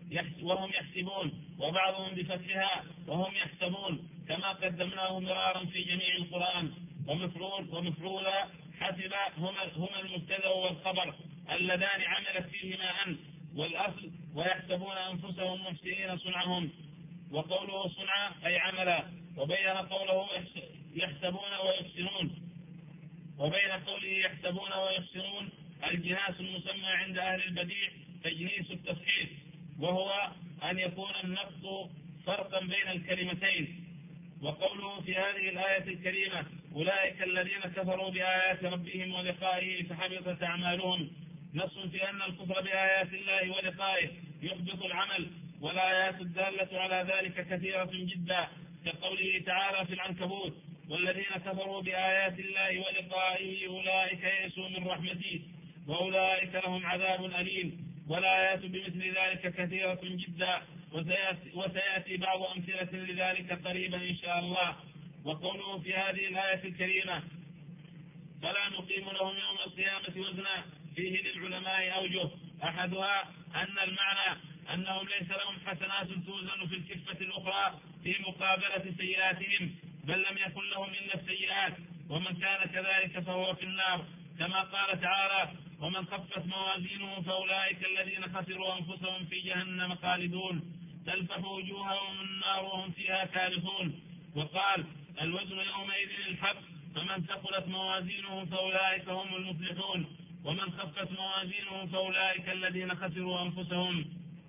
وهم يحسبون، وبعضهم بفتحها وهم يحسبون، كما قدمناه مرارا في جميع القرآن. ومفعولا حسب هما المبتدأ والخبر اللذان عملت فيهما أن والأصل ويحسبون أنفسهم محسنين صنعهم، وقوله صنع أي عملا، وبين قوله يحسبون ويحسنون، وبين قوله يحسبون ويحسنون الجناس المسمى عند أهل البديع تجنيس التصحيح، وهو أن يكون النقص فرقا بين الكلمتين. وقوله في هذه الآية الكريمة أولئك الذين كفروا بآيات ربهم ولقائه فحبطت أعمالهم، نص في أن الكفر بآيات الله ولقائه يحبط العمل، والآيات الدالة على ذلك كثيرة جدا، كقوله تعالى في العنكبوت والذين كفروا بآيات الله ولقائه أولئك يئسوا من رحمتي وأولئك لهم عذاب أليم. والآيات بمثل ذلك كثيرة جدا، وسيأتي بعض أمثلة لذلك قريبا إن شاء الله. وقوله في هذه الآية الكريمة فلا نقيم لهم يوم القيامة وزنا، فيه للعلماء أوجه، أحدها أن المعنى أنهم ليس لهم حسنات توزن في الكفة الأخرى في مقابلة سيئاتهم، بل لم يكن لهم إلا السيئات، ومن كان كذلك فهو في النار، كما قال تعالى ومن خفت موازينه فأولئك الذين خسروا أنفسهم في جهنم خالدون تلفح وجوههم النار وهم فيها كالحون. وقال الوزن يومئذ الحق، فمن ثقلت موازينه فأولئك هم المفلحون، ومن خفت موازينه فأولئك الذين خسروا أنفسهم.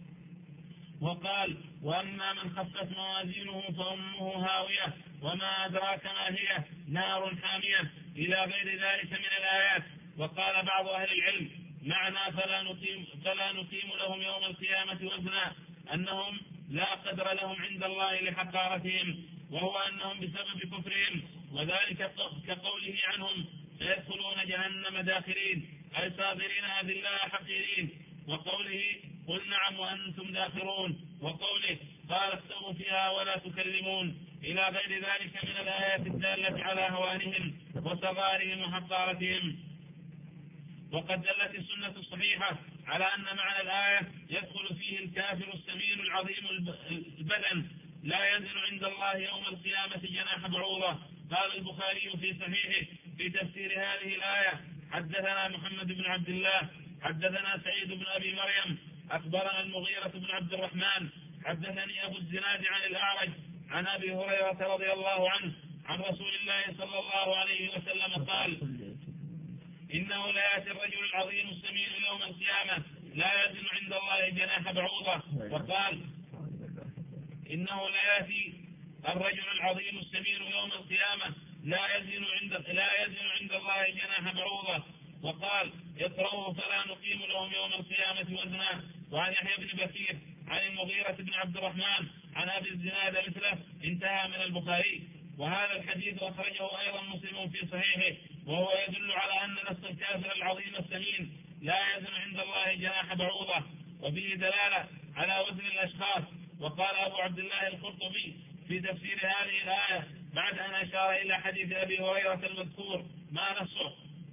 وقال وأما من خفت موازينه فأمه هاوية وما أدراك ما هي نار حامية، إلى غير ذلك من الآيات. وقال بعض أهل العلم معنى فلا نقيم لهم يوم القيامة وزنا أنهم لا قدر لهم عند الله لحقارتهم، وهو أنهم بسبب كفرهم، وذلك كقوله عنهم سيدخلون جهنم داخرين أي صاغرين أذلاء حقيرين، وقوله قل نعم وأنتم داخرون، وقوله قال اخسئوا فيها ولا تكلمون، إلى غير ذلك من الآيات الدالة على هوانهم وصغارهم وحقارتهم. وقد دلت السنة الصحيحة على أن معنى الآية يدخل فيه الكافر السمين العظيم البدن لا ينزل عند الله يوم القيامة جناح بعوضة. قال البخاري في صحيحه في تفسير هذه الآية حدثنا محمد بن عبد الله حدثنا سعيد بن أبي مريم أخبرنا المغيرة بن عبد الرحمن حدثني أبو الزناد عن الأعرج عن أبي هريرة رضي الله عنه عن رسول الله صلى الله عليه وسلم قال إنه لا يأتي الرجل العظيم السمين يوم القيامة لا يزن عند الله جناح بعوضة. وقال إنه لا يأتي الرجل العظيم السمين يوم القيامة لا يزن عند الله جناح بعوضة. وقال اقرأوه فلا نقيم لهم يوم القيامة وزنا. وعن يحيى بن بكير عن المغيرة بن عبد الرحمن عن أبي الزناد مثله انتهى من البخاري. وهذا الحديث أخرجه أيضا مسلم في صحيحه، وهو يدل على أن نفس الكافر العظيم السمين لا يزن عند الله جناح بعوضة، وفيه دلالة على وزن الأشخاص. وقال أبو عبد الله القرطبي في تفسير هذه الآية بعد أن أشار إلى حديث أبي هريرة المذكور ما نصه.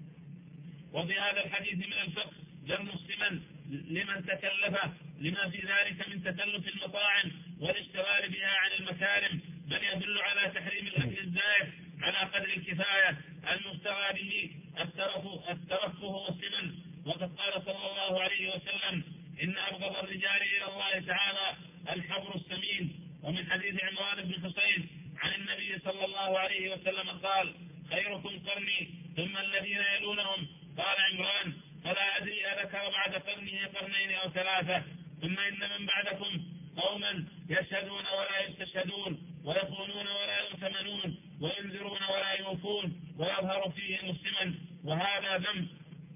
وفي هذا الحديث من الفقه جر السمن لمن تكلفه لما في ذلك من تكلف المطاعم والاشتغال بها عن المكارم، بل يدل على تحريم الأكل الزائف على قدر الكفاية المبتغى به الترفه والسمن. وقد قال صلى الله عليه وسلم إن أبغض الرجال إلى الله تعالى الحبر السمين. ومن حديث عمران بن حسين عن النبي صلى الله عليه وسلم قال خيركم قرني ثم الذين يلونهم. قال عمران فلا أدري أذكر بعد قرنه قرنين أو ثلاثة. ثم إن من بعدكم قوما يشهدون ولا يستشهدون ويخونون ولا يؤتمنون وينذرون ولا يوفون ويظهر فيهم السمن، وهذا ذنب.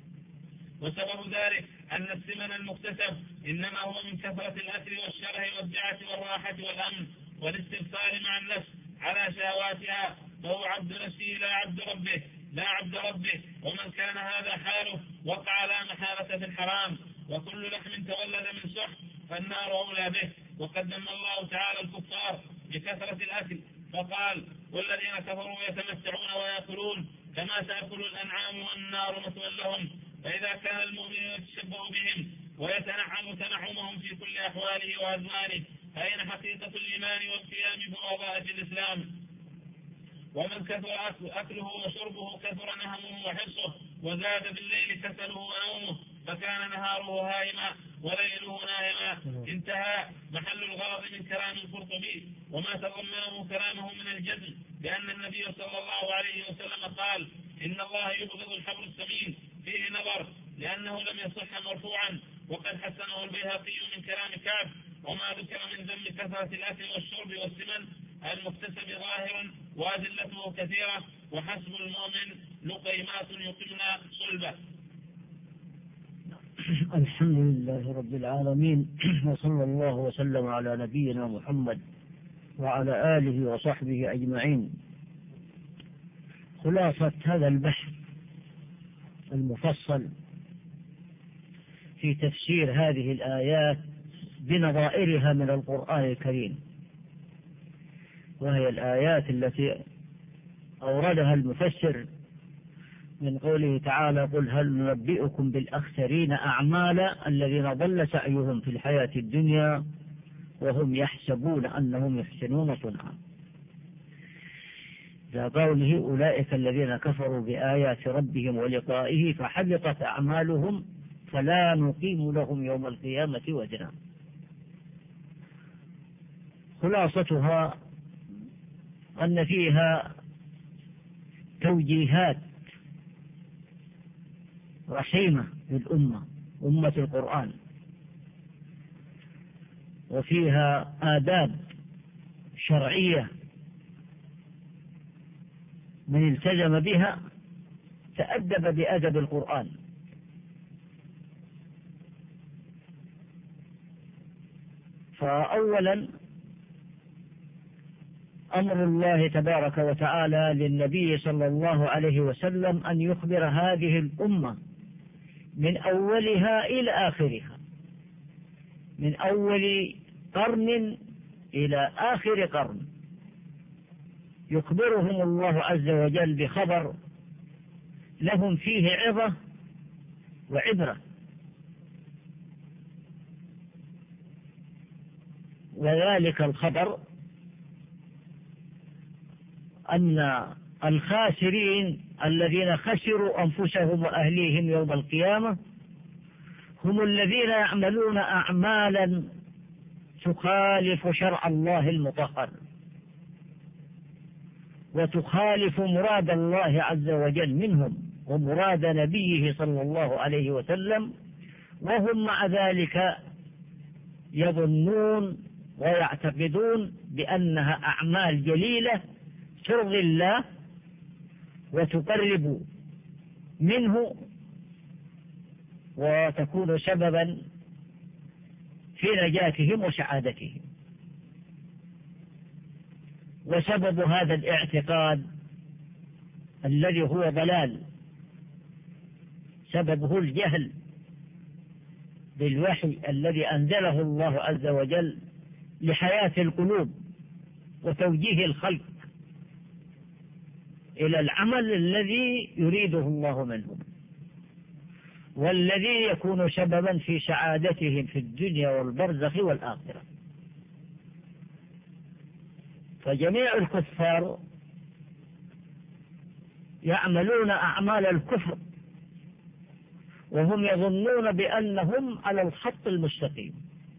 وسبب ذلك أن السمن المكتسب إنما هو من كثرة الأكل والشره والدعة والراحة والأمن والاستبصار مع النفس على شهواتها، فهو عبد نفسه لا عبد ربه. ومن كان هذا حاله وقع لا محالة في الحرام. وكل لحم تولد من سحت فالنار أولى به. وقد ذم الله تعالى الكفار بكثرة الأكل فقال والذين كفروا يتمتعون ويأكلون كما تأكل الأنعام والنار مثوى لهم. فإذا كان المؤمن يتشبه بهم ويتنعم تنعمهم في كل أحواله وأزمانه. أين حقيقة الإيمان والقيام بوظائف الإسلام؟ ومن كثر أكله وشربه كثر نهمه وحرصه، وزاد بالليل كسله ونومه، فكان نهاره هائما وليله نائما. انتهى محل الغرض من كلام القرطبي وما تضمنه كلامه من الجزم بأن النبي صلى الله عليه وسلم قال: إن الله يبغض الحبر السمين. فيه نظر لأنه لم يصح مرفوعا، وقد حسنه البيهقي من كلام كعب. وما ذكر من ذم كثرة الأكل والشرب والسمن المكتسب ظاهرا وأدلته كثيرة، وحسب المؤمن لقيمات يقمن صلبه. الحمد لله رب العالمين، وصلى الله وسلم على نبينا محمد وعلى آله وصحبه أجمعين. خلاصة هذا البحث المفصل في تفسير هذه الآيات بنظائرها من القرآن الكريم، وهي الآيات التي أوردها المفسر من قوله تعالى: قل هل ننبئكم بالأخسرين أعمالا الذين ضل سعيهم في الحياة الدنيا وهم يحسبون أنهم يحسنون صنعا. ذا قوله: أولئك الذين كفروا بآيات ربهم ولقائه فحبطت أعمالهم فلا نقيم لهم يوم القيامة وزنا. خلاصتها أن فيها توجيهات رحيمة للأمة، أمة القرآن، وفيها آداب شرعية من التزم بها تأدب بأدب القرآن. فأولا أمر الله تبارك وتعالى للنبي صلى الله عليه وسلم أن يخبر هذه الأمة من أولها إلى آخرها، من أول قرن إلى آخر قرن، يخبرهم الله عز وجل بخبر لهم فيه عظة وعبرة. وذلك الخبر أن الخاسرين الذين خسروا أنفسهم وأهليهم يوم القيامة هم الذين يعملون أعمالا تخالف شرع الله المطهر وتخالف مراد الله عز وجل منهم ومراد نبيه صلى الله عليه وسلم، وهم مع ذلك يظنون ويعتقدون بأنها أعمال جليلة ترضي الله وتقرب منه وتكون سببا في نجاتهم وسعادتهم. وسبب هذا الاعتقاد الذي هو ضلال سببه الجهل بالوحي الذي أنزله الله عز وجل لحياة القلوب وتوجيه الخلق إلى العمل الذي يريده الله منهم والذي يكون سببا في سعادتهم في الدنيا والبرزخ والآخرة. فجميع الكفار يعملون أعمال الكفر وهم يظنون بأنهم على الخط المستقيم.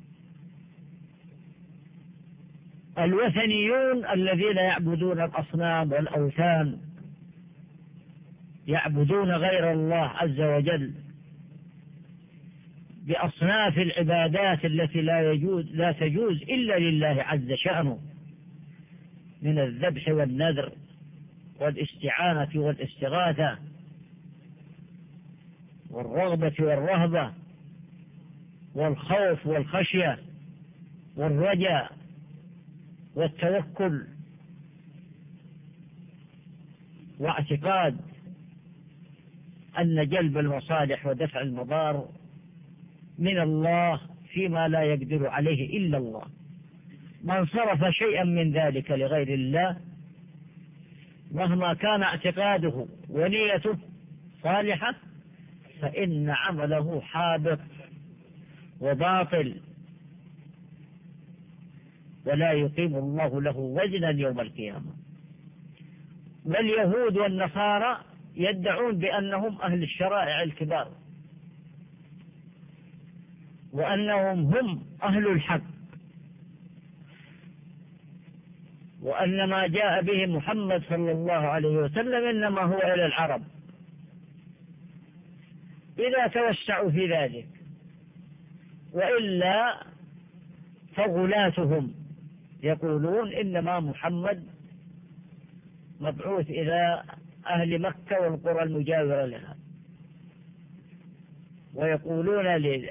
الوثنيون الذين يعبدون الأصنام والأوثان، يعبدون غير الله عز وجل بأصناف العبادات التي لا تجوز إلا لله عز شأنه من الذبح والنذر والاستعانة والاستغاثة والرغبة والرهبة والخوف والخشية والرجاء والتوكل واعتقاد أن جلب المصالح ودفع المضار من الله فيما لا يقدر عليه إلا الله. من صرف شيئا من ذلك لغير الله مهما كان اعتقاده ونيته صالحة فإن عمله حابط وباطل، ولا يقيم الله له وزنا يوم القيامة. واليهود والنصارى يدعون بأنهم أهل الشرائع الكبار، وأنهم هم أهل الحق، وأن ما جاء به محمد صلى الله عليه وسلم إنما هو إلى العرب. إذا توسعوا في ذلك، وإلا فغلاتهم يقولون إنما محمد مبعوث إلى أهل مكة والقرى المجاورة لها، ويقولون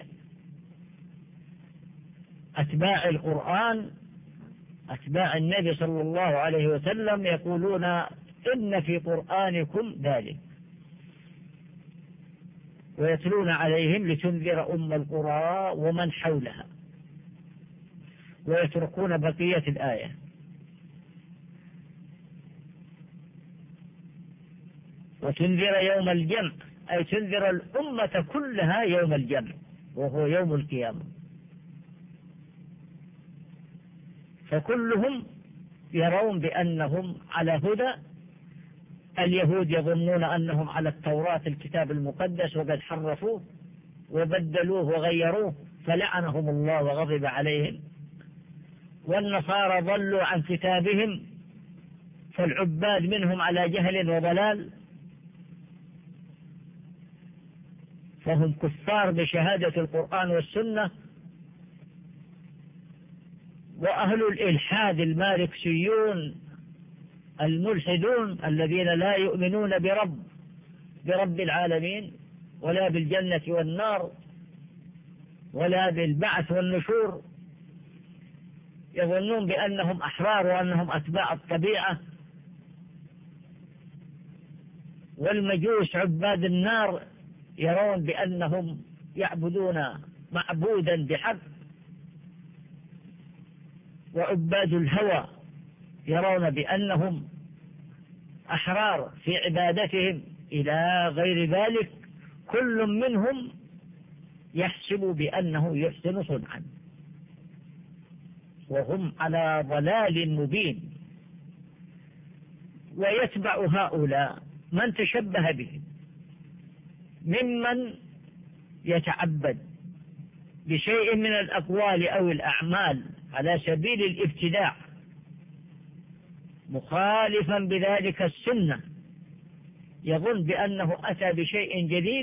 لأتباع القرآن أتباع النبي صلى الله عليه وسلم يقولون إن في قرآنكم ذلك، ويتلون عليهم لتنذر أم القرى ومن حولها، ويتركون بقية الآية. وتنذر يوم الجمع، أي تنذر الأمة كلها يوم الجمع، وهو يوم القيامة. فكلهم يرون بأنهم على هدى. اليهود يظنون أنهم على التوراة الكتاب المقدس، وقد حرفوه وبدلوه وغيروه فلعنهم الله وغضب عليهم. والنصارى ضلوا عن كتابهم، فالعباد منهم على جهل وضلال، فهم كفار بشهادة القرآن والسنة. وأهل الإلحاد الماركسيون الملحدون الذين لا يؤمنون برب العالمين، ولا بالجنة والنار، ولا بالبعث والنشور، يظنون بأنهم أحرار وأنهم أتباع الطبيعة. والمجوس عباد النار يرون بأنهم يعبدون معبودا بحق. وعباد الهوى يرون بأنهم أحرار في عبادتهم إلى غير ذلك. كل منهم يحسب بأنه يحسن صنعا، وهم على ضلال مبين. ويتبع هؤلاء من تشبه بهم ممن يتعبد بشيء من الأقوال أو الأعمال على سبيل الابتداع، مخالفا بذلك السنة، يظن بأنه أتى بشيء جديد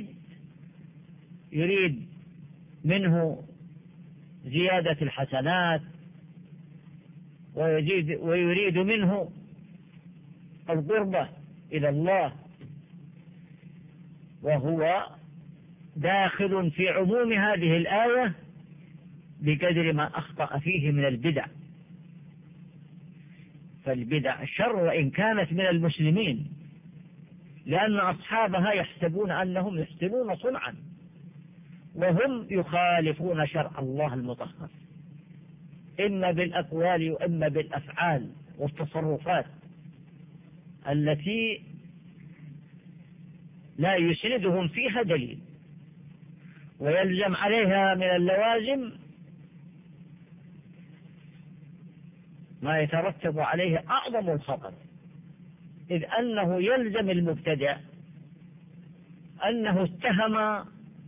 يريد منه زيادة الحسنات، ويريد منه القربة إلى الله، وهو داخل في عموم هذه الآية بقدر ما أخطأ فيه من البدع. فالبدع شر وإن كانت من المسلمين، لأن أصحابها يحسبون أنهم يحسنون صنعا، وهم يخالفون شرع الله المطهر، إما بالأقوال وإما بالأفعال والتصرفات التي لا يسندهم فيها دليل، ويلزم عليها من اللوازم ما يترتب عليه أعظم الخطر، إذ أنه يلزم المبتدع أنه اتهم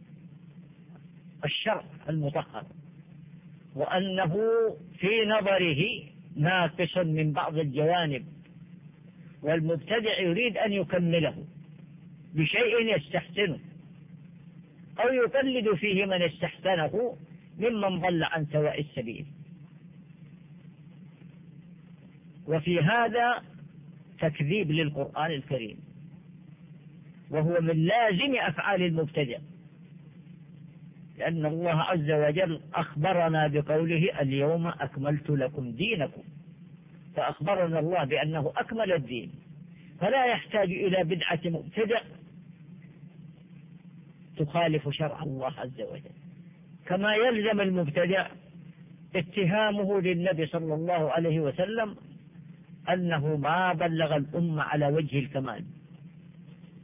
الشرع المطهر، وأنه في نظره ناقص من بعض الجوانب، والمبتدع يريد أن يكمله بشيء يستحسنه أو يقلد فيه من استحسنه ممن ضل عن سواء السبيل. وفي هذا تكذيب للقرآن الكريم، وهو من لازم أفعال المبتدع، لأن الله عز وجل أخبرنا بقوله اليوم أكملت لكم دينكم، فأخبرنا الله بأنه أكمل الدين، فلا يحتاج إلى بدعة مبتدع تخالف شرع الله عز وجل. كما يلزم المبتدع اتهامه للنبي صلى الله عليه وسلم أنه ما بلغ الأمة على وجه الكمال،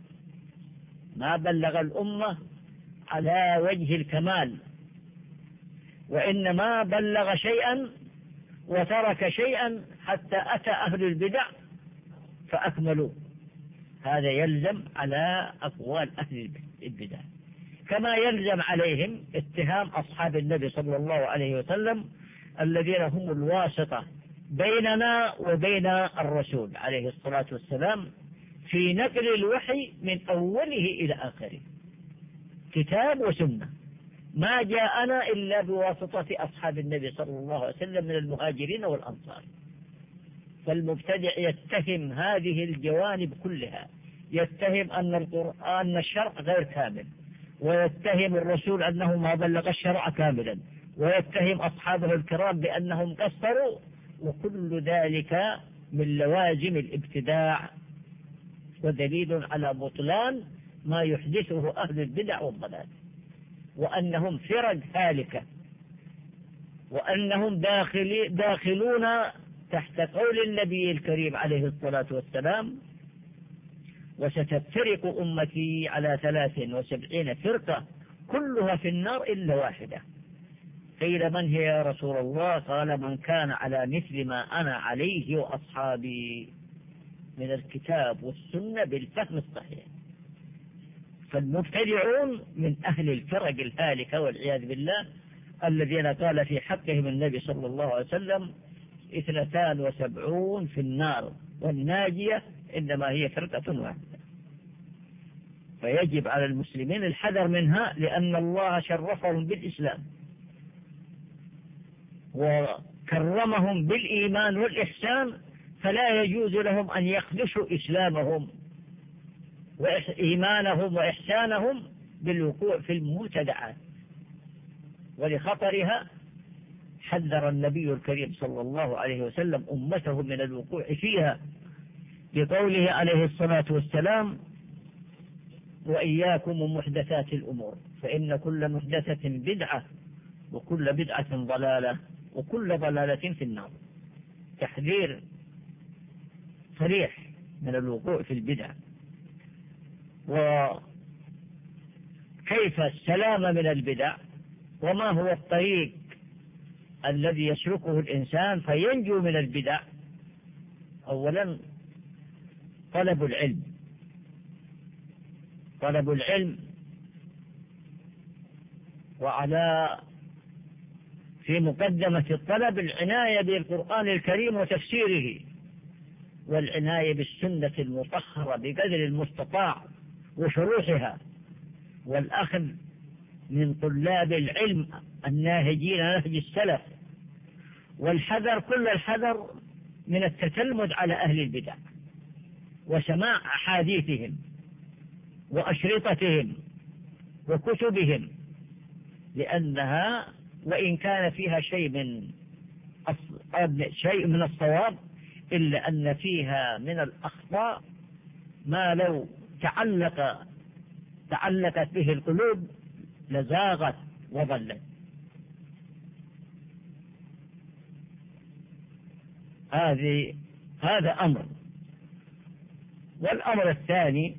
ما بلغ الأمة على وجه الكمال، وإنما بلغ شيئا وترك شيئا حتى أتى أهل البدع فأكملوا. هذا يلزم على أقوال أهل البدع، كما يلزم عليهم اتهام أصحاب النبي صلى الله عليه وسلم الذين هم الواسطة بيننا وبين الرسول عليه الصلاة والسلام في نقل الوحي من أوله إلى آخره، كتاب وسنة، ما جاءنا إلا بواسطة أصحاب النبي صلى الله عليه وسلم من المهاجرين والأنصار. فالمبتدع يتهم هذه الجوانب كلها، يتهم أن الشرع غير كامل، ويتهم الرسول أنه ما بلغ الشرع كاملا، ويتهم أصحابه الكرام بأنهم قصروا، وكل ذلك من لوازم الابتداع ودليل على بطلان ما يحدثه أهل البدع والضلال، وأنهم فرق هالكة، وأنهم داخلون تحت قول النبي الكريم عليه الصلاة والسلام: وستفترق أمتي على 73 فرقة كلها في النار إلا واحدة. قيل: من هي يا رسول الله؟ قال: من كان على مثل ما أنا عليه وأصحابي من الكتاب والسنة بالفهم الصحيح. فالمبتدعون من أهل الفرق الهالكة والعياذ بالله، الذين قال في حقهم النبي صلى الله عليه وسلم: 72 في النار والناجية إنما هي فرقة واحدة. فيجب على المسلمين الحذر منها، لأن الله شرفهم بالإسلام وكرمهم بالإيمان والإحسان، فلا يجوز لهم أن يخدشوا إسلامهم وإيمانهم وإحسانهم بالوقوع في المبتدعات. ولخطرها حذر النبي الكريم صلى الله عليه وسلم أمته من الوقوع فيها بقوله عليه الصلاة والسلام: وإياكم ومحدثات الأمور فإن كل محدثة بدعة وكل بدعة ضلالة وكل ضلالة في النار. تحذير صريح من الوقوع في البدع. وكيف السلامة من البدع، وما هو الطريق الذي يسلكه الإنسان فينجو من البدع؟ أولا طلب العلم، طلب العلم، وعلى في مقدمة الطلب العناية بالقرآن الكريم وتفسيره، والعناية بالسنة المطهرة بقدر المستطاع وشروحها، والأخذ من طلاب العلم الناهجين نهج السلف، والحذر كل الحذر من التتلمذ على أهل البدع وسماع أحاديثهم وأشرطتهم وكتبهم، لأنها وإن كان فيها شيء من الصواب إلا أن فيها من الأخطاء ما لو تعلقت به القلوب لزاغت وضلت. هذا أمر. والأمر الثاني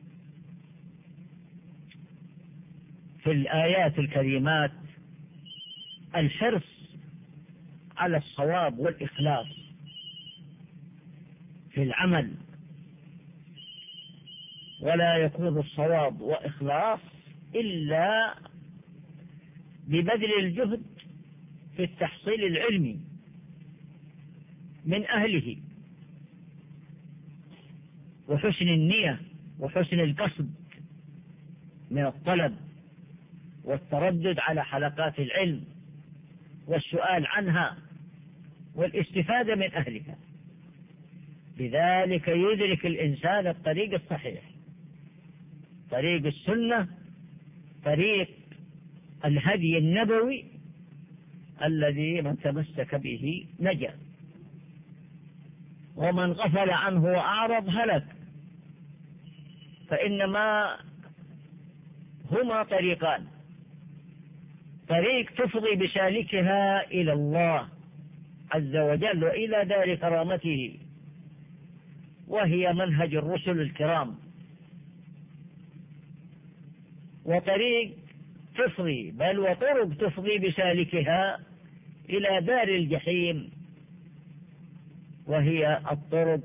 في الآيات الكريمات الحرص على الصواب والإخلاص في العمل، ولا يكون الصواب وإخلاص إلا ببذل الجهد في التحصيل العلمي من أهله، وحسن النية وحسن القصد من الطلب والتردد على حلقات العلم والسؤال عنها والاستفادة من أهلها. بذلك يدرك الإنسان الطريق الصحيح، طريق السنة، طريق الهدي النبوي الذي من تمسك به نجا، ومن غفل عنه وأعرض هلك. فإنما هما طريقان: طريق تفضي بسالكها إلى الله عز وجل وإلى دار كرامته، وهي منهج الرسل الكرام، وطريق تفضي، بل وطرق تفضي بسالكها إلى دار الجحيم، وهي الطرق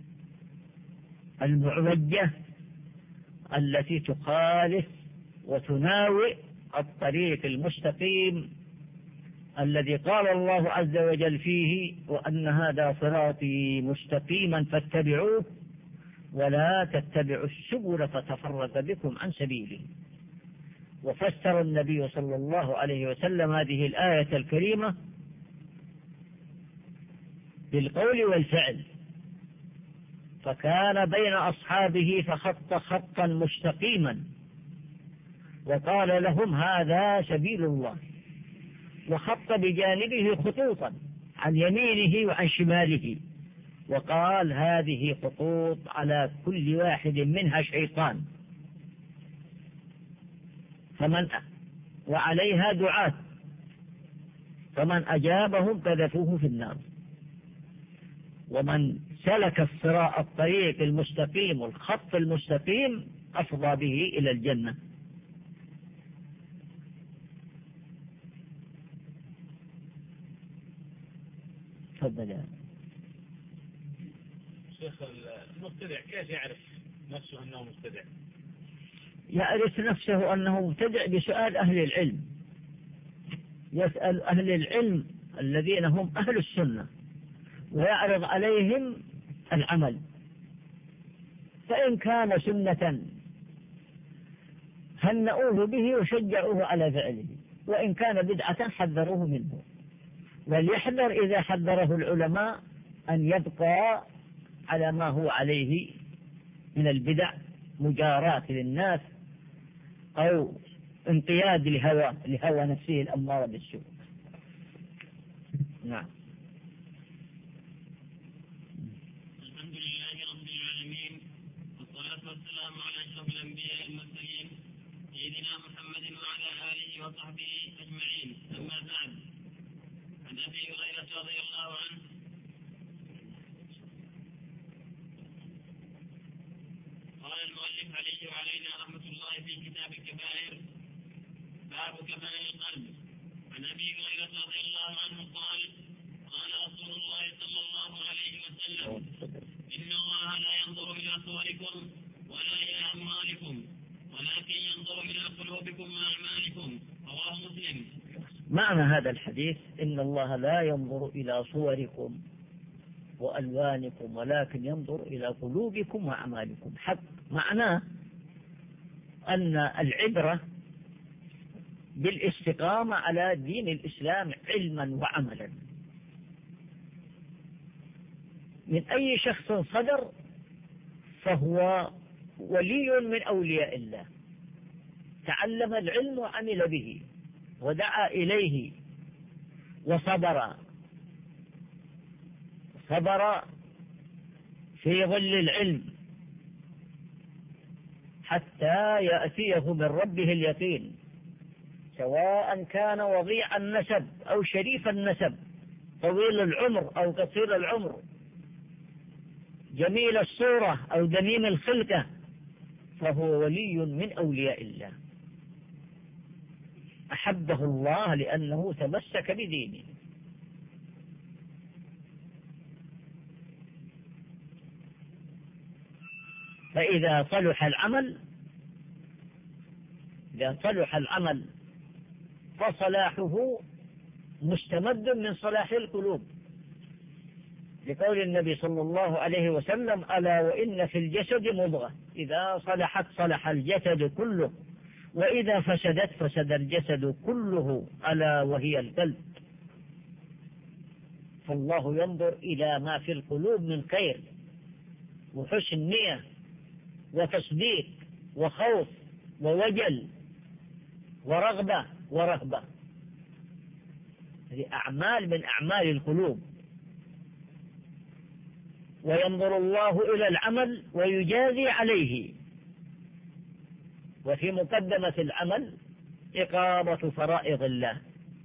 المعوجة التي تخالف وتناوئ الطريق المستقيم الذي قال الله عز وجل فيه: وأن هذا صراطي مستقيما فاتبعوه ولا تتبعوا السبل فتفرق بكم عن سبيله. وفسر النبي صلى الله عليه وسلم هذه الآية الكريمة بالقول والفعل، فكان بين أصحابه فخط خطا مستقيما وقال لهم: هذا سبيل الله، وخط بجانبه خطوطا عن يمينه وعن شماله، وقال: هذه خطوط على كل واحد منها شيطان، وعليها دعاة، فمن أجابهم قذفوه في النار، ومن سلك الطريق المستقيم والخط المستقيم أفضى به إلى الجنة. تفضل يا شيخ. المبتدع كيف يعرف نفسه أنه مبتدع؟ يعرف نفسه أنه مبتدع بسؤال أهل العلم، يسأل أهل العلم الذين هم أهل السنة ويعرض عليهم العمل، فإن كان سنة هنأوه به وشجعوه على فعله، وإن كان بدعة حذروه منه. وليحذر إذا حذره العلماء أن يبقى على ما هو عليه من البدع، مجاراة للناس أو انقياد لهوى نفسه الأمارة بالسوء. نعم. الحمد لله رب العالمين، والصلاة والسلام على أشرف الأنبياء المرسلين سيدنا محمد وعلى آله وصحبه أجمعين. أما بعد، عن أبي هريرة رضي الله عنه قال المؤلف عليه وعلينا رحمة الله في كتاب الكبائر: باب كبائر القلب. عن أبي هريرة رضي الله عنه قال: قال رسول الله صلى الله عليه وسلم: إن الله لا ينظر إلى صوركم ولا إلى أموالكم ولكن ينظر إلى قلوبكم وأعمالكم. رواه مسلم. معنى هذا الحديث: إن الله لا ينظر إلى صوركم وألوانكم ولكن ينظر إلى قلوبكم وأعمالكم. حق معناه أن العبرة بالاستقامة على دين الإسلام علما وعملا من أي شخص صدر، فهو ولي من أولياء الله، تعلم العلم وعمل به ودعا إليه وصبر في ظل العلم حتى يأتيه من ربه اليقين، سواء كان وضيع النسب أو شريف النسب، طويل العمر أو قصير العمر، جميل الصورة أو دميم الخلقة، فهو ولي من أولياء الله، أحبه الله لأنه تمسك بدينه. فإذا صلح العمل فصلاحه مستمد من صلاح القلوب، لقول النبي صلى الله عليه وسلم: ألا وإن في الجسد مضغة إذا صلحت صلح الجسد كله وإذا فسدت فسد الجسد كله ألا وهي القلب. فالله ينظر إلى ما في القلوب من خير وحسن نية وتصديق وخوف ووجل ورغبة ورهبة، هذه أعمال من أعمال القلوب. وينظر الله إلى العمل ويجازي عليه، وفي مقدمة العمل إقامة فرائض الله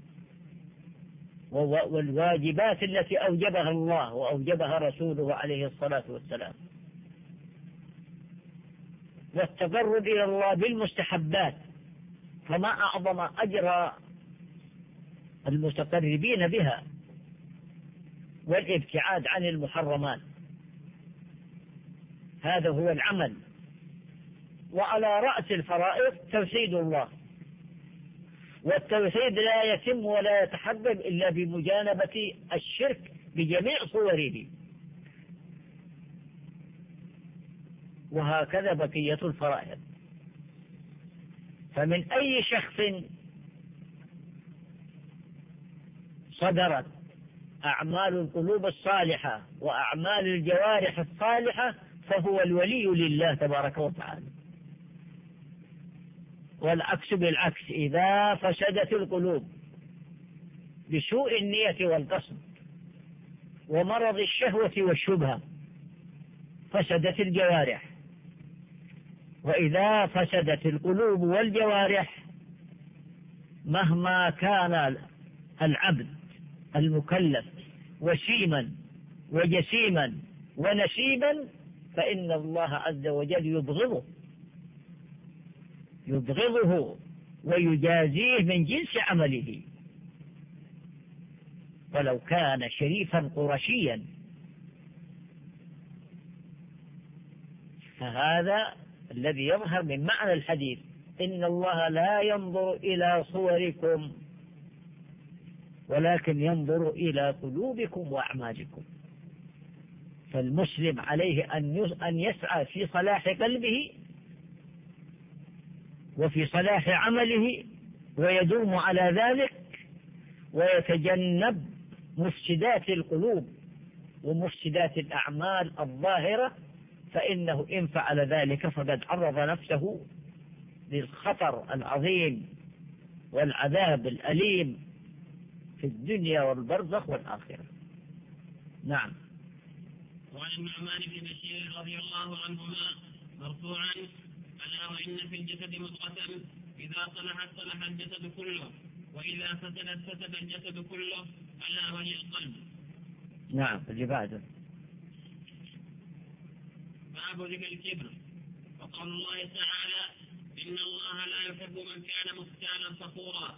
والواجبات التي أوجبها الله وأوجبها رسوله عليه الصلاة والسلام، والتقرب إلى الله بالمستحبات، فما أعظم أجر المتقربين بها والابتعاد عن المحرمات. هذا هو العمل. وعلى رأس الفرائض توحيد الله، والتوحيد لا يتم ولا يتحقق إلا بمجانبة الشرك بجميع صوره، وهكذا بقية الفرائض. فمن أي شخص صدرت أعمال القلوب الصالحة وأعمال الجوارح الصالحة فهو الولي لله تبارك وتعالى. والعكس بالعكس، إذا فسدت القلوب بسوء النية والقصد ومرض الشهوة والشبهة فسدت الجوارح. وإذا فسدت القلوب والجوارح مهما كان العبد المكلف وسيما وجسيما ونسيبا فإن الله عز وجل يبغضه ويجازيه من جنس عمله، ولو كان شريفا قرشيا. فهذا الذي يظهر من معنى الحديث: إن الله لا ينظر إلى صوركم ولكن ينظر إلى قلوبكم وأعمالكم. فالمسلم عليه أن يسعى في صلاح قلبه وفي صلاح عمله ويدوم على ذلك، ويتجنب مفسدات القلوب ومفسدات الأعمال الظاهرة، فإنه إن فعل ذلك فقد عرض نفسه للخطر العظيم والعذاب الأليم في الدنيا والبرزخ والآخرة. نعم. وعن النعمان بن بشير رضي الله عنهما مرفوعا: ألا وإن في الجسد مضغة إذا صلحت صلح الجسد كله وإذا فسدت فسد الجسد كله ألا وهي القلب. نعم. اللي بعده باب ذكر الكبر. وقال الله تعالى: إن الله لا يحب من كان مختالا فخورا.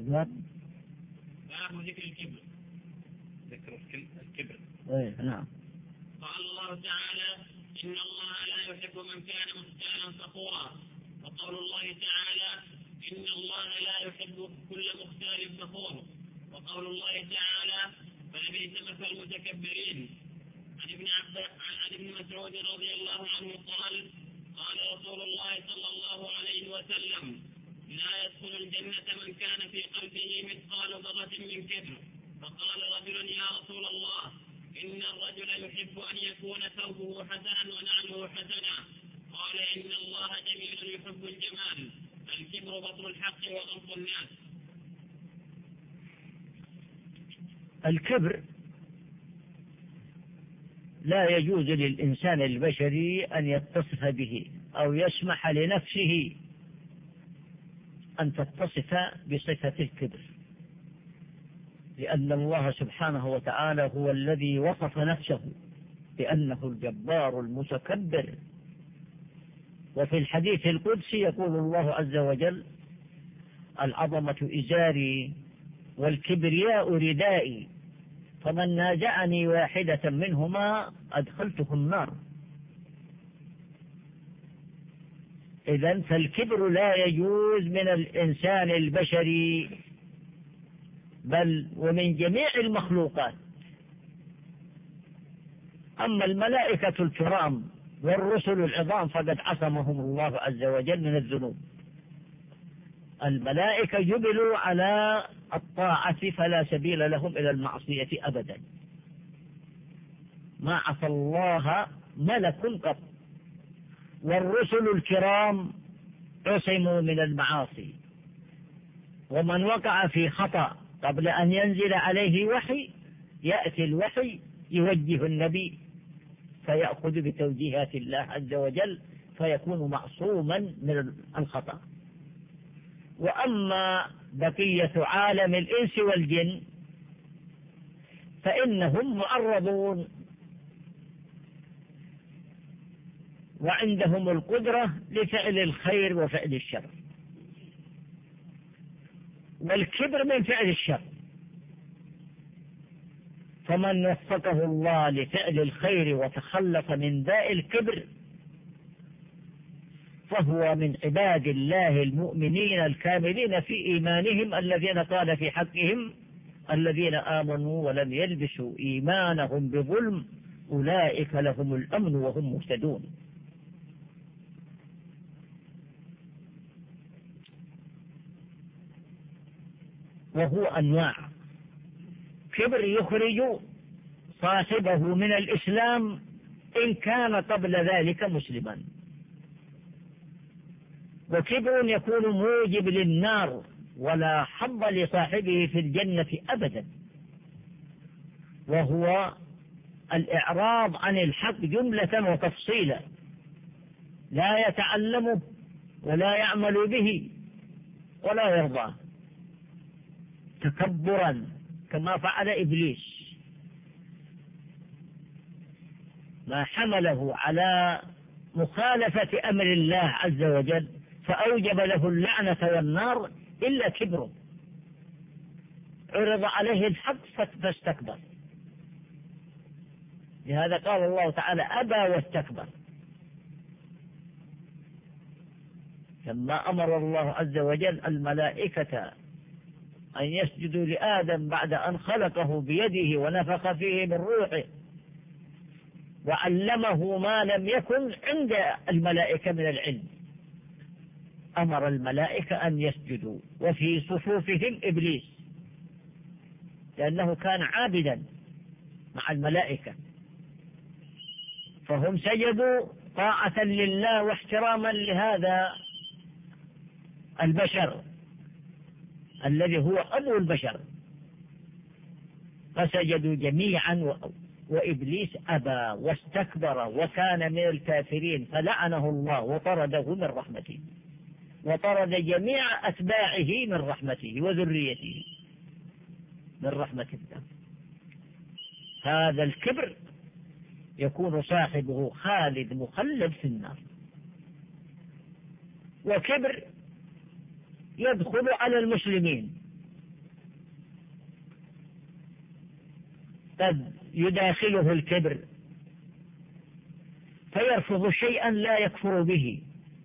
باب ذكر الكبر. ذكر الكبر. نعم. قال الله تعالى: إن الله لا يحب من كان مختالا فخورا. وقول الله تعالى: إن الله لا يحب كل مختال فخور. وقول الله تعالى: فلبئس مثل المتكبرين. عن ابن مسعود رضي الله عنه قال: قال رسول الله صلى الله عليه وسلم: لا يدخل الجنة من كان في قلبه مثقال ذرة من كبر. فقال رجل: يا رسول الله، إن الرجل يحب أن يكون ثوبه حسنا ونعله حسنا. قال: إن الله جميل يحب الجمال. الكبر بطر الحق وغمط الناس. الكبر لا يجوز للإنسان البشري أن يتصف به أو يسمح لنفسه أن تتصف بصفة الكبر، لأن الله سبحانه وتعالى هو الذي وصف نفسه بأنه الجبار المتكبر. وفي الحديث القدسي يقول الله عز وجل: العظمة إزاري والكبرياء ردائي، فمن نازعني واحدة منهما أدخلته النار. إذن فالكبر لا يجوز من الإنسان البشري بل ومن جميع المخلوقات. أما الملائكة الكرام والرسل العظام فقد عصمهم الله عز وجل من الذنوب. الملائكة جبلوا على الطاعة فلا سبيل لهم إلى المعصية أبدا، ما عصى الله ملك قط. والرسل الكرام عصموا من المعاصي، ومن وقع في خطأ قبل أن ينزل عليه وحي يأتي الوحي يوجه النبي فيأخذ بتوجيهات الله عز وجل فيكون معصوما من الخطأ. وأما بقية عالم الإنس والجن فإنهم معرضون وعندهم القدرة لفعل الخير وفعل الشر. والكبر من فعل الشر، فمن وفقه الله لفعل الخير وتخلص من داء الكبر فهو من عباد الله المؤمنين الكاملين في إيمانهم الذين قال في حقهم الذين آمنوا ولم يلبسوا إيمانهم بظلم أولئك لهم الأمن وهم مهتدون. وهو أنواع. كبر يخرج صاحبه من الإسلام إن كان قبل ذلك مسلما، وكبر يكون موجب للنار ولا حظ لصاحبه في الجنة أبدا، وهو الإعراض عن الحق جملة وتفصيلا، لا يتعلمه ولا يعمل به ولا يرضاه، تكبرا كما فعل إبليس، ما حمله على مخالفة أمر الله عز وجل فأوجب له اللعنة والنار إلا كبره، عرض عليه الحق فاستكبر. لهذا قال الله تعالى أبى واستكبر، لما أمر الله عز وجل الملائكة أن يسجدوا لآدم بعد أن خلقه بيده ونفخ فيه من روحه وعلمه ما لم يكن عند الملائكة من العلم، أمر الملائكة أن يسجدوا، وفي صفوفهم إبليس لأنه كان عابدا مع الملائكة، فهم سجدوا طاعة لله واحتراما لهذا البشر الذي هو أبو البشر، فسجدوا جميعا وإبليس أبى واستكبر وكان من الكافرين فلعنه الله وطرده من رحمته، وطرد جميع أتباعه من رحمته وذريته من رحمة الله. هذا الكبر يكون صاحبه خالد مخلد في النار. وكبر يدخل على المسلمين، قد يداخله الكبر فيرفض شيئا لا يكفر به،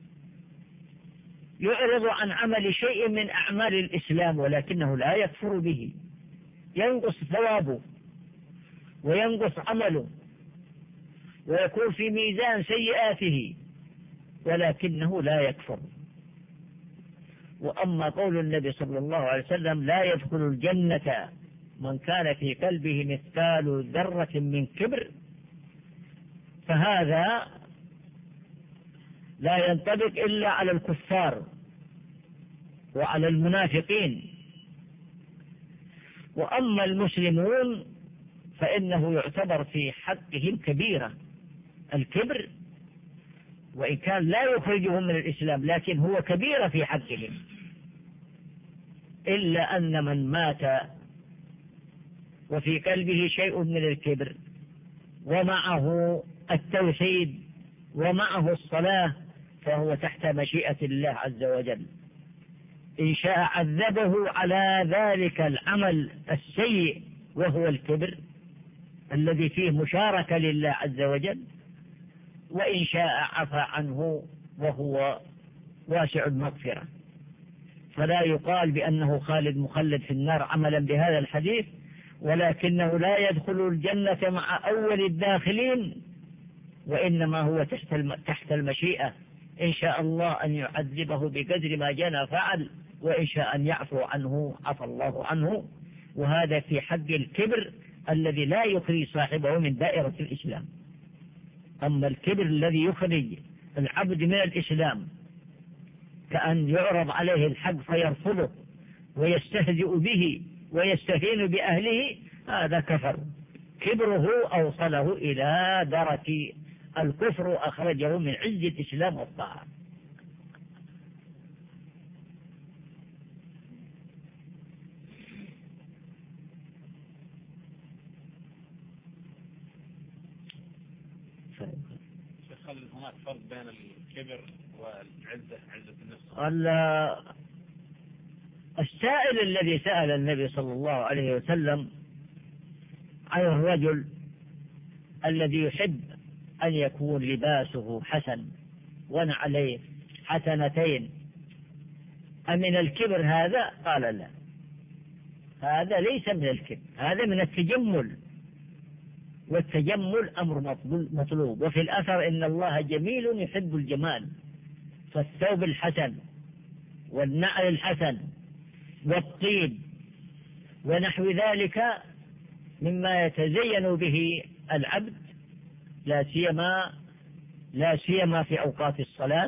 يعرض عن عمل شيء من أعمال الإسلام ولكنه لا يكفر به، ينقص ثوابه وينقص عمله ويكون في ميزان سيئاته ولكنه لا يكفر. وأما قول النبي صلى الله عليه وسلم لا يدخل الجنة من كان في قلبه مثقال ذرة من كبر، فهذا لا ينطبق إلا على الكفار وعلى المنافقين. وأما المسلمون فإنه يعتبر في حقهم كبيرة الكبر، وإن كان لا يخرجهم من الإسلام لكن هو كبيرة في حقهم، إلا أن من مات وفي قلبه شيء من الكبر ومعه التوحيد ومعه الصلاة فهو تحت مشيئة الله عز وجل، إن شاء عذبه على ذلك العمل السيء وهو الكبر الذي فيه مشاركة لله عز وجل، وإن شاء عفى عنه وهو واسع المغفرة. فلا يقال بأنه خالد مخلد في النار عملا بهذا الحديث، ولكنه لا يدخل الجنة مع أول الداخلين، وإنما هو تحت المشيئة، إن شاء الله أن يعذبه بقدر ما جنى فعل، وإن شاء أن يعفو عنه عفى الله عنه. وهذا في حق الكبر الذي لا يخرج صاحبه من دائرة الإسلام. أما الكبر الذي يخرج العبد من الإسلام كأن يعرض عليه الحق فيرفضه ويستهزئ به ويستهين بأهله، هذا كفر، كبره أوصله إلى درك الكفر، أخرجه من عز الإسلام والطاعة. هل هناك فرق بين الكبر والعزة، عزة النفس؟ السائل الذي سأل النبي صلى الله عليه وسلم عن الرجل الذي يحب أن يكون لباسه حسن ونعليه حسنتين، أمن الكبر هذا؟ قال لا، هذا ليس من الكبر، هذا من التجمل، والتجمل أمر مطلوب. وفي الأثر إن الله جميل يحب الجمال، فالثوب الحسن والنعل الحسن والطيب ونحو ذلك مما يتزين به العبد، لا سيما في أوقات الصلاة،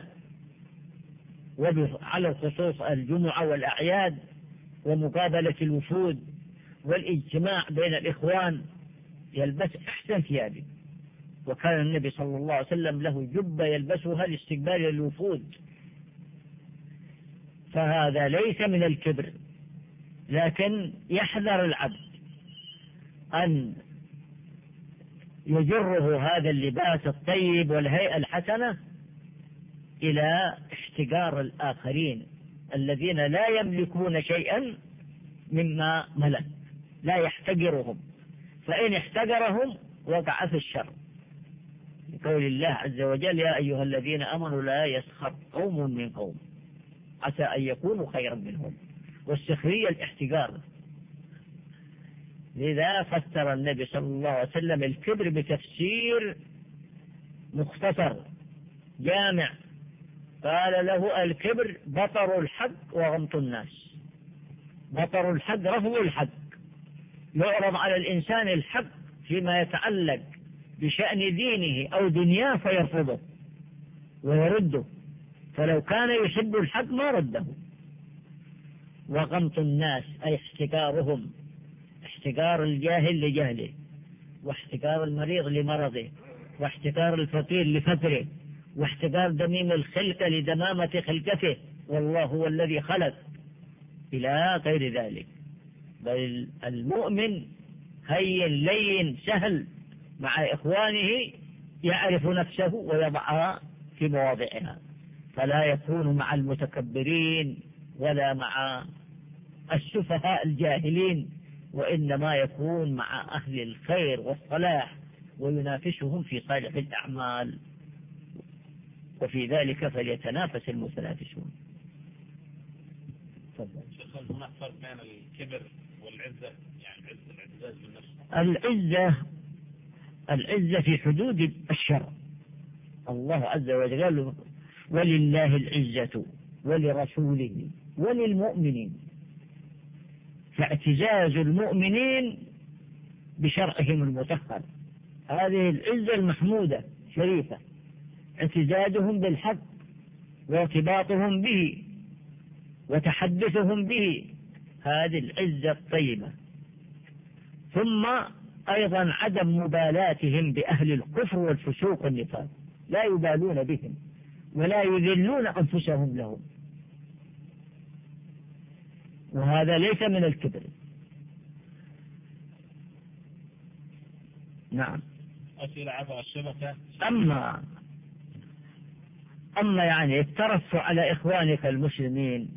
وعلى الخصوص الجمعة والأعياد ومقابلة الوفود والاجتماع بين الإخوان، يلبس أحسن ثيابه. وكان النبي صلى الله عليه وسلم له جبة يلبسها لاستقبال الوفود، فهذا ليس من الكبر، لكن يحذر العبد أن يجره هذا اللباس الطيب والهيئة الحسنة إلى احتقار الآخرين الذين لا يملكون شيئا مما ملك، لا يحتقرهم، فإن احتقرهم وقع في الشر. قول الله عز وجل: يا أيها الذين آمنوا لا يسخر قوم من قوم عسى أن يكونوا خيرا منهم، والسخرية الاحتقار. لذا فسر النبي صلى الله عليه وسلم الكبر بتفسير مختصر جامع، قال له: الكبر بطر الحق وغمط الناس. بطر الحق رفض الحق، يعرض على الإنسان الحق فيما يتعلق بشأن دينه أو دنياه فيرفضه ويرده، فلو كان يحب الحق ما رده. وغمط الناس أي احتقارهم، احتقار الجاهل لجهله، واحتقار المريض لمرضه، واحتقار الفقير لفقره، واحتقار دميم الخلقة لدمامة خلقته، والله هو الذي خلق، إلى غير ذلك. بل المؤمن هين لين سهل مع إخوانه، يعرف نفسه ويضعها في مواضعها، فلا يكون مع المتكبرين ولا مع السفهاء الجاهلين، وإنما يكون مع أهل الخير والصلاح وينافسهم في صالح الأعمال، وفي ذلك فليتنافس المتنافسون. شيخ، هناك فرق بين الكبر والعزة، يعني العزاز بالنفس. العزة في حدود الشرع. الله عز وجل قال: ولله العزة ولرسوله وللمؤمنين. فاعتزاز المؤمنين بشرعهم المطهر، هذه العزة المحمودة شريفة، اعتزازهم بالحق وارتباطهم به وتحدثهم به، هذه العزة الطيبة. ثم أيضا عدم مبالاتهم بأهل الكفر والفسوق والنفاق، لا يبالون بهم ولا يذلون أنفسهم لهم، وهذا ليس من الكبر. نعم. أسئلة عبر الشبكة. أما يعني الترفع على إخوانك المسلمين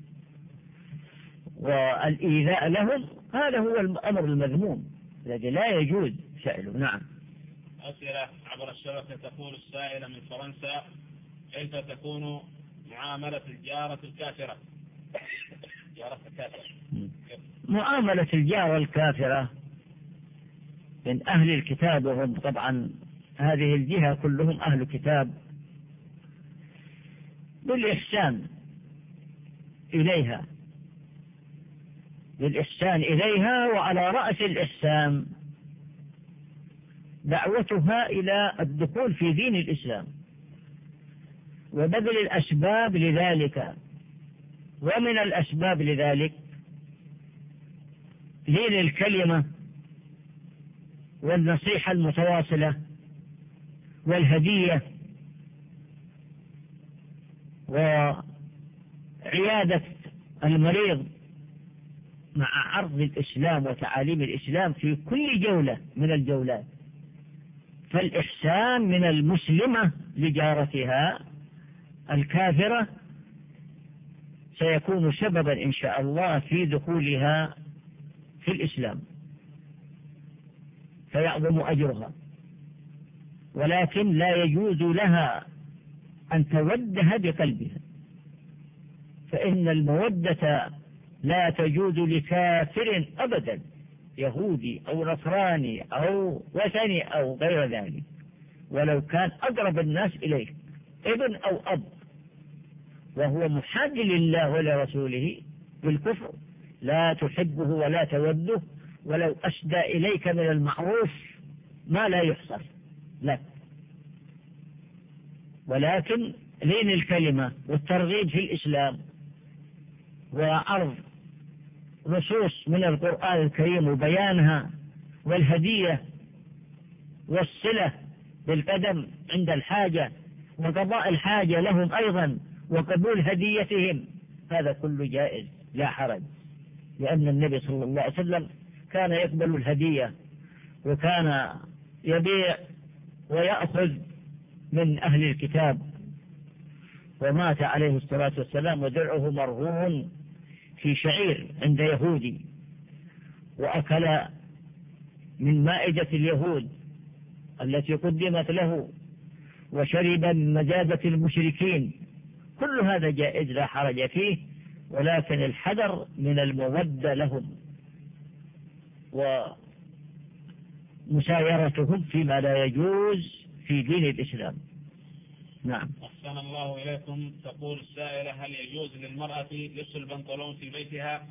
والإيذاء لهم، هذا هو الأمر المذموم الذي لا يجوز فعله. نعم. أسئلة عبر الشبكة. تقول السائلة من فرنسا: كيف تكون معاملة الجارة الكافرة؟ معاملة الجارة الكافرة من أهل الكتاب، وهم طبعا هذه الجهة كلهم أهل كتاب، بالإحسان إليها، وعلى رأس الإحسان دعوتها إلى الدخول في دين الإسلام وبذل الأسباب لذلك. ومن الأسباب لذلك لين الكلمة والنصيحة المتواصلة والهدية وعيادة المريض مع عرض الإسلام وتعاليم الإسلام في كل جولة من الجولات. فالإحسان من المسلمة لجارتها الكافرة سيكون سببا إن شاء الله في دخولها في الإسلام فيعظم أجرها، ولكن لا يجوز لها أن تودها بقلبها، فإن المودة لا تجوز لكافر أبدا، يهودي أو نصراني أو وثني أو غير ذلك، ولو كان أقرب الناس إليك ابن أو أب وهو محاد لله ولرسوله بالكفر، لا تحبه ولا توده، ولو أسدى إليك من المعروف ما لا يحصر لا. ولكن لين الكلمة والترغيب في الإسلام وعرض نصوص من القرآن الكريم وبيانها والهدية والصلة بالقدم عند الحاجة وقضاء الحاجة لهم أيضا وقبول هديتهم، هذا كله جائز لا حرج، لأن النبي صلى الله عليه وسلم كان يقبل الهدية وكان يبيع ويأخذ من أهل الكتاب، ومات عليه الصلاة والسلام ودرعه مرهون في شعير عند يهودي، وأكل من مائدة اليهود التي قدمت له، وشرب من مجازة المشركين، كل هذا جائز لا حرج فيه، ولكن الحذر من المودة لهم ومسايرتهم فيما لا يجوز في دين الإسلام. نعم. أحسن الله إليكم. تقول السائلة: هل يجوز للمرأة لبس البنطلون في بيتها؟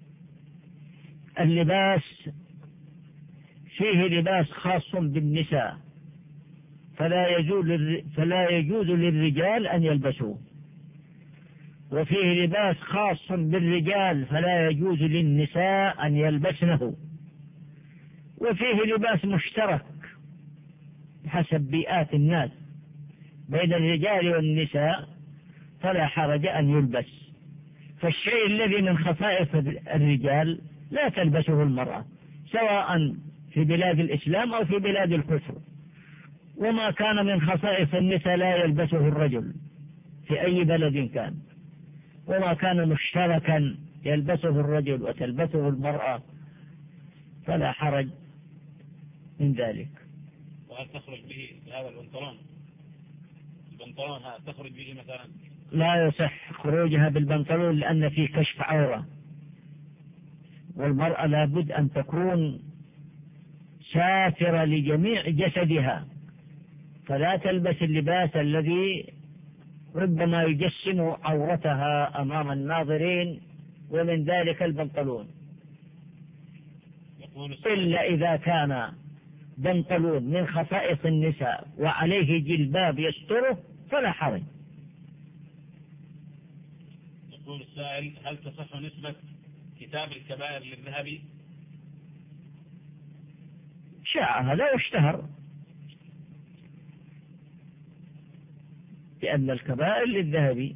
اللباس فيه لباس خاص بالنساء فلا يجوز للرجال أن يلبسوه، وفيه لباس خاص بالرجال فلا يجوز للنساء أن يلبسنه، وفيه لباس مشترك حسب بيئات الناس بين الرجال والنساء فلا حرج أن يلبس، فالشيء الذي من خصائص الرجال لا تلبسه المرأة سواء في بلاد الإسلام أو في بلاد الكفر، وما كان من خصائص النساء لا يلبسه الرجل في أي بلد كان، وما كان مشتركا يلبسه الرجل وتلبسه المرأة فلا حرج من ذلك. وهل تخرج به هذا البنطلون تخرج به مثلا؟ لا يصح خروجها بالبنطلون لأن فيه كشف عورة، والمرأة لابد أن تكون ساترة لجميع جسدها، فلا تلبس اللباس الذي ربما يجسم عورتها أمام الناظرين، ومن ذلك البنطلون، إلا إذا كان بنطلون من خصائص النساء وعليه جلباب يستره فلا حرج. يقول السائل: هل تصح نسبة كتاب الكبائر للذهبي؟ شاع هذا واشتهر لأن الكبائر للذهبي.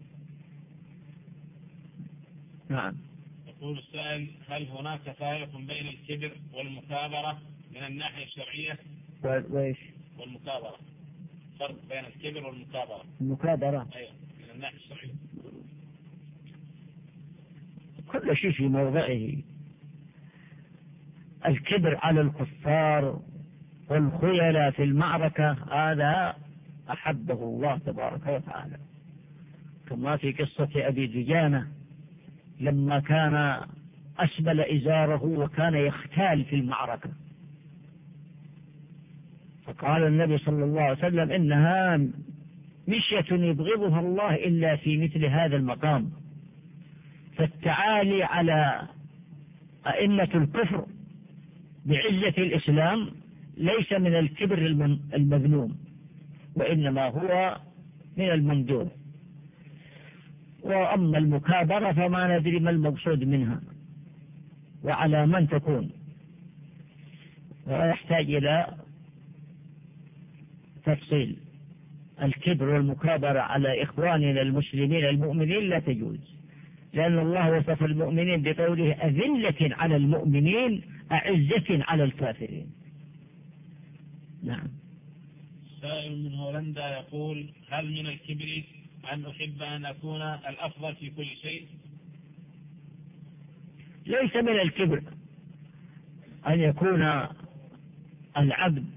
نعم. يقول السائل: هل هناك فارق بين الكبر والمكابرة من الناحية الشرعية؟ وإيش؟ والمكابرة، فرق بين الكبر والمكابرة. المكابرة أيوة، من الناحية الشرعية. كل شيء في موضعه. الكبر على الكفار والخيلاء في المعركة هذا أحبه الله تبارك وتعالى، كما في قصة أبي دجانة لما كان أسبل إزاره وكان يختال في المعركة، فقال النبي صلى الله عليه وسلم: إنها مشية يبغضها الله إلا في مثل هذا المقام. فالتعالي على أئمة الكفر بعزة الإسلام ليس من الكبر المذموم، وإنما هو من الممدوح. وأما المكابرة فما ندري ما المقصود منها وعلى من تكون، ويحتاج إلى تفصيل. الكبر والمكابرة على إخواننا المسلمين المؤمنين لا تجوز، لأن الله وصف المؤمنين بقوله: أذلة على المؤمنين أعزة على الكافرين. نعم. سائل من هولندا يقول: هل من الكبر أن أحب أن أكون الأفضل في كل شيء؟ ليس من الكبر أن يكون العبد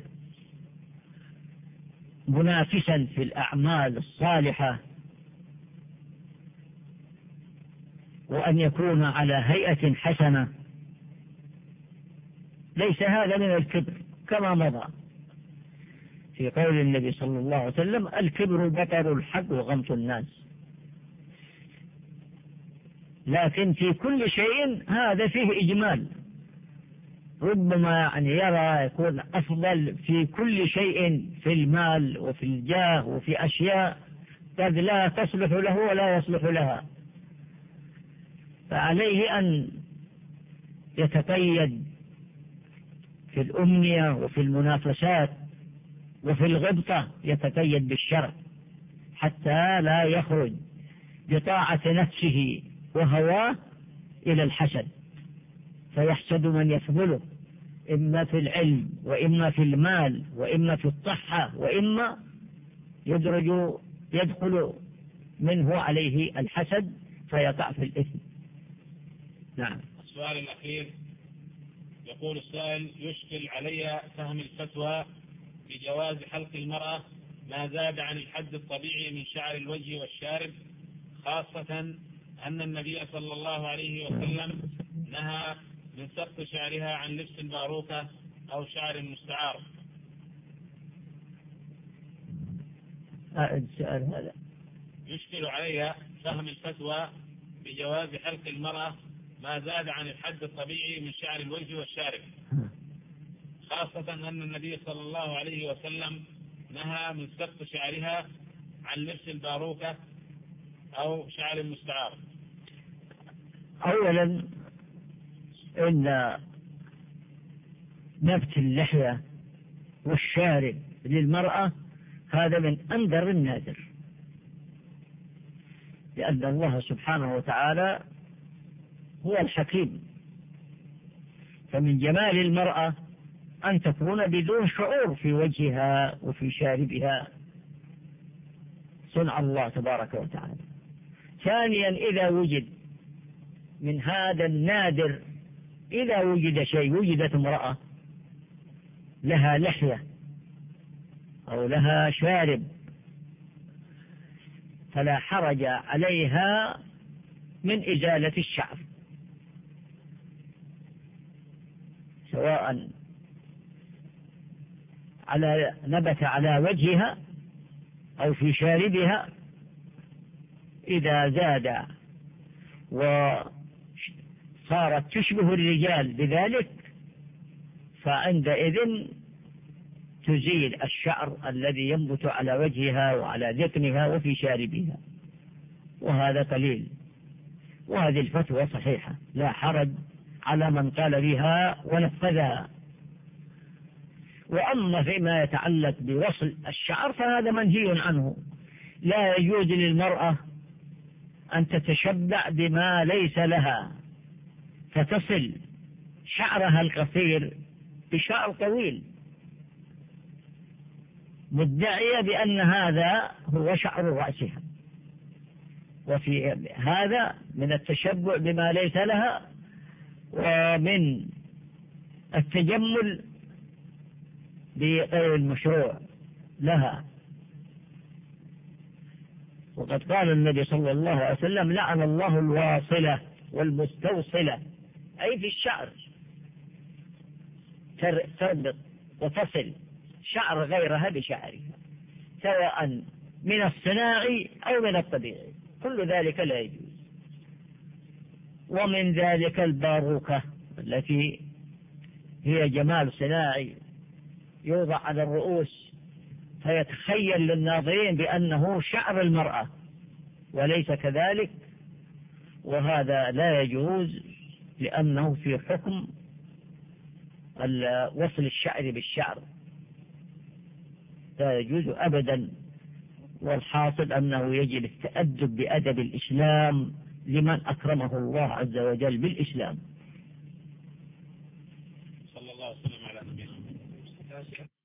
منافسا في الأعمال الصالحة وأن يكون على هيئة حسنة، ليس هذا من الكبر، كما مضى في قول النبي صلى الله عليه وسلم: الكبر بطر الحق وغمط الناس. لكن في كل شيء هذا فيه إجمال، ربما يرى يكون أفضل في كل شيء، في المال وفي الجاه وفي أشياء قد لا تصلح له ولا يصلح لها، فعليه أن يتقيد في الأمنية وفي المنافسات وفي الغبطة، يتقيد بالشرع حتى لا يخرج بطاعة نفسه وهواه إلى الحسد، فيحسد من يفضله، إما في العلم وإما في المال وإما في الصحة، وإما يدخل منه عليه الحسد فيقع في الإثم. نعم. السؤال الأخير يقول السائل: يشكل علي فهم الفتوى بجواز حلق المرأة ما زاد عن الحد الطبيعي من شعر الوجه والشارب، خاصة أن النبي صلى الله عليه وسلم نهى من سقط شعرها عن لبس الباروكة أو شعر مستعار. السؤال هذا يشكل علي فهم الفتوى بجواز حلق المرأة ما زاد عن الحد الطبيعي من شعر الوجه والشارب، خاصة أن النبي صلى الله عليه وسلم نهى من سقط شعرها عن لبس الباروكة أو شعر مستعار. أولا، إن نبت اللحية والشارب للمرأة هذا من أندر النادر، لأن الله سبحانه وتعالى هو الحكيم، فمن جمال المرأة أن تكون بدون شعور في وجهها وفي شاربها، صنع الله تبارك وتعالى. ثانيا، إذا وجد من هذا النادر، إذا وجد شيء، وجدت امرأة لها لحية أو لها شارب، فلا حرج عليها من إزالة الشعر، سواء نبت على وجهها أو في شاربها. إذا زاد وصارت تشبه الرجال بذلك، فعندئذ تزيل الشعر الذي ينبت على وجهها وعلى ذقنها وفي شاربها، وهذا قليل. وهذه الفتوى صحيحة، لا حرج على من قال بها ونفذها. وأما فيما يتعلق بوصل الشعر فهذا منهي عنه، لا يجوز للمرأة أن تتشبع بما ليس لها فتصل شعرها القصير بشعر طويل مدعية بأن هذا هو شعر رأسها، وفي هذا من التشبع بما ليس لها ومن التجمل بغير المشروع لها. وقد قال النبي صلى الله عليه وسلم: لعن الله الواصلة والمستوصلة، أي في الشعر، تربط وتصل شعر غيرها بشعرها، سواء من الصناعي أو من الطبيعي، كل ذلك لا يجوز. ومن ذلك الباروكة التي هي جمال صناعي يوضع على الرؤوس فيتخيل للناظرين بأنه شعر المرأة، وليس كذلك، وهذا لا يجوز، لأنه في حكم وصل الشعر بالشعر، لا يجوز أبدا. والحاصل أنه يجب التأدب بأدب الإسلام لمن أكرمه الله عز وجل بالإسلام. صلى الله عليه وسلم على نبينا محمد.